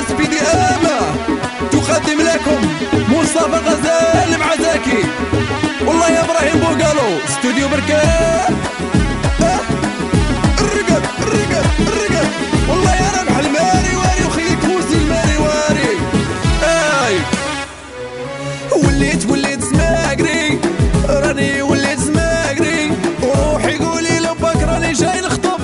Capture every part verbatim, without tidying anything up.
بي دي ام تقدم لكم مصطفى غزال مع زكي. والله يا ابراهيم بوغالو استوديو بركان. أه الرقب الرقب الرقب والله يا ربح الماري واري وخليك موسي الماري واري. اي وليت وليت سماقري راني وليت سماقري وروحي قولي لباك راني جاي نخطب.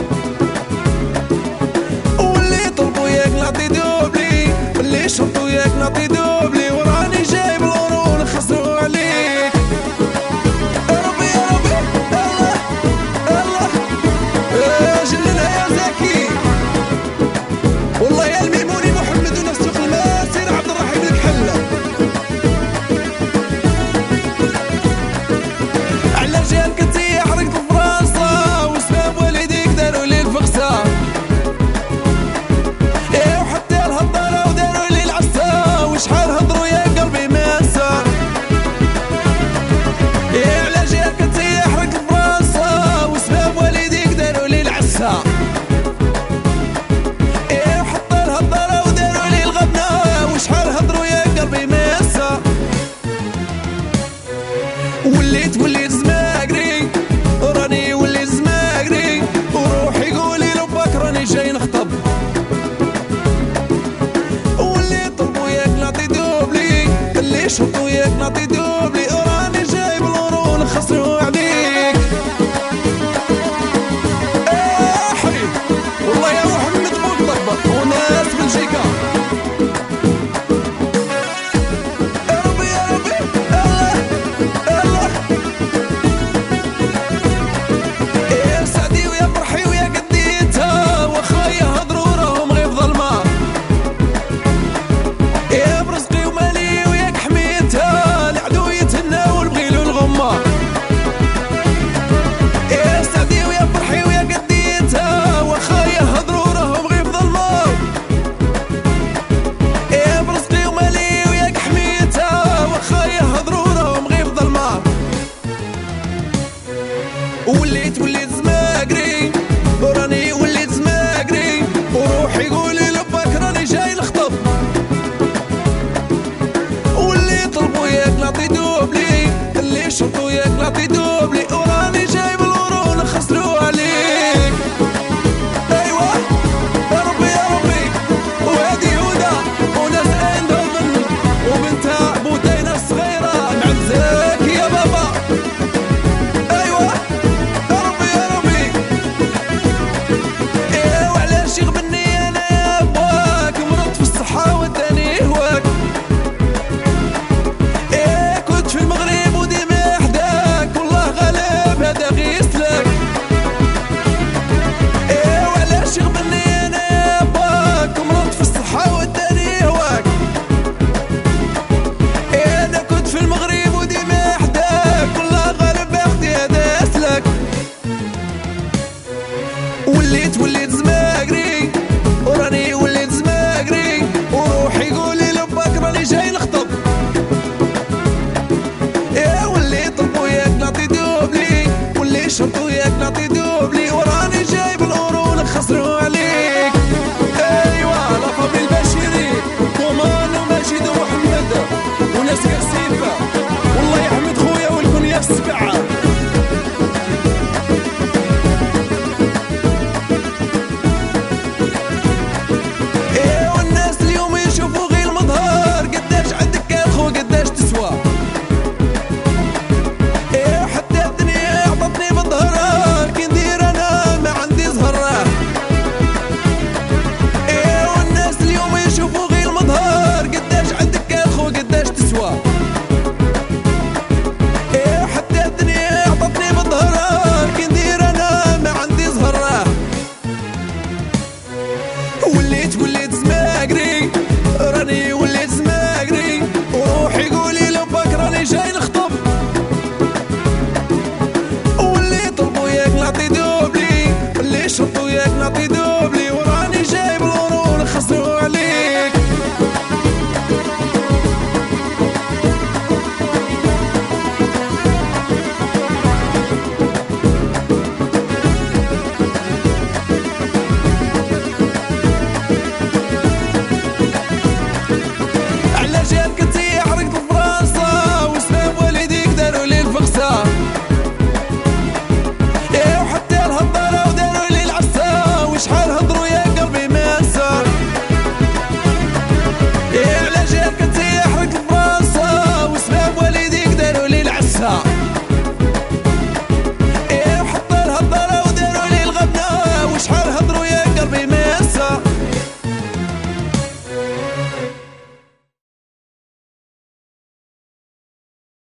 واللي طلبوا ياك نعطي دوبلي اللي شرطوا ياك نعطي دوبلي وراني جايب الورو نخسروا عليك. يا ربي يا ربي الله الله يا جلنا يا زكي. والله يا الميموني محمد ونفسك الماسر عبد الرحيم الكحله. على جال كنتي حرقت فرنسا وسباب والديك داروا لي الفقسه. ايه وحتى الهضره وداروا لي العسا وشحال هضروا يا قلبي ماسه. ايه على جال كنتي حرقت فرنسا وسباب والديك داروا لي العسا. ايه وحتى الهضره وداروا لي الغبنه وشحال هضروا يا قلبي ماسه. وليت وليت زماقري راني وليت زماقري وروحي قولي لباك راني جاي نخطب. واللي طلبوا ياك نعطي دوبلي اللي شرطوا ياك نعطي دوبلي وراني جايب الورو نخسروا عليك. اه حبيب والله يا محمد بوطبط وناس بلجيكا. يا ربي يا ربي الله الله يا سعدي ويا فرحي ويا قديتها وخايا هضروا راهم غير ظلمه. يا برزقي ومالي وياك حميتها العدو يتهنى والبغيلو الغمه. يا سعدي ويا فرحي ويا قديتها وخايا هضروا راهم غير ظلمه. يا برزقي ومالي وياك حميتها وخايا هضروا راهم غير ظلمه. وليت وليت زماقري راني وليت زماقري وروحي قولي لباك راني جاي نخطب. واللي طلبوا ياك نعطي دوبلي اللي شرطوا ياك نعطي دوبلي وراني جايب الورو نخسروا عليك. ايوا يا ربي يا ربي وهادي هدى وناس ايندهوفن وبنتها بوتينه الصغيره مع زكي يا بابا. ايوا يا ربي يا ربي ايه وعلاش يغبني انا يا باك مرضت في الصحه وداني هواك. ايه كنت في المغرب وديما حداك والله غالب هذا غيسلك. ايه وعلاش يغبني انا يا باك مرضت في الصحه وداني هواك. ايه انا كنت في المغرب وديما حداك والله غالب اختي هذا سلك. وليت وليت زمان